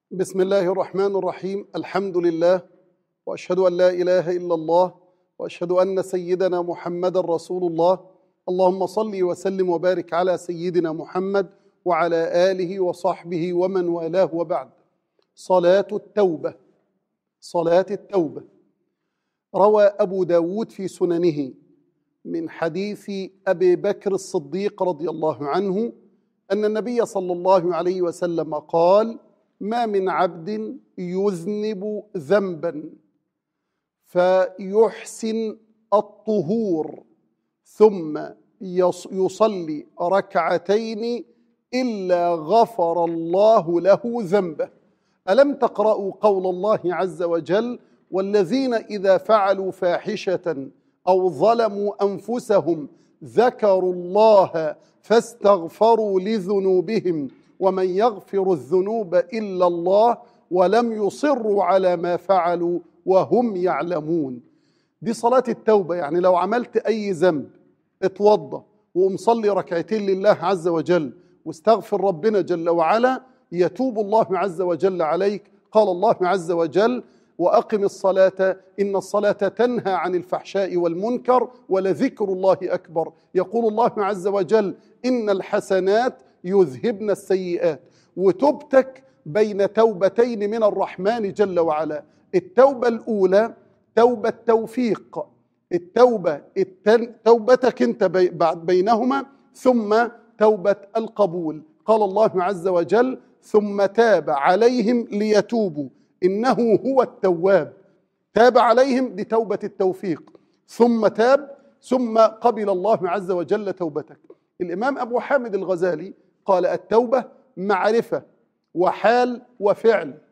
بسم الله الرحمن الرحيم. الحمد لله، وأشهد أن لا إله إلا الله، وأشهد أن سيدنا محمد رسول الله. اللهم صل وسلم وبارك على سيدنا محمد وعلى آله وصحبه ومن والاه، وبعد. صلاة التوبة. صلاة التوبة روى أبو داود في سننه من حديث أبي بكر الصديق رضي الله عنه أن النبي صلى الله عليه وسلم قال: ما من عبد يذنب ذنبا فيحسن الطهور ثم يصلي ركعتين إلا غفر الله له ذنبه. ألم تقرأوا قول الله عز وجل: والذين إذا فعلوا فاحشة أو ظلموا أنفسهم ذكروا الله فاستغفروا لذنوبهم ومن يغفر الذنوب إلا الله ولم يصروا على ما فعلوا وهم يعلمون. دي صلاة التوبة. يعني لو عملت أي ذنب اتوضى ومصلي ركعتين لله عز وجل واستغفر ربنا جل وعلا، يتوب الله عز وجل عليك. قال الله عز وجل: وأقم الصلاة إن الصلاة تنهى عن الفحشاء والمنكر ولذكر الله أكبر. يقول الله عز وجل: إن الحسنات يذهبن السيئات. وتوبتك بين توبتين من الرحمن جل وعلا. التوبة الأولى توبة توفيق، توبتك أنت بينهما، ثم توبة القبول. قال الله عز وجل: ثم تاب عليهم ليتوبوا إنه هو التواب. تاب عليهم لتوبة التوفيق، ثم تاب ثم قبل الله عز وجل توبتك. الإمام أبو حامد الغزالي قال: التوبة معرفة وحال وفعل.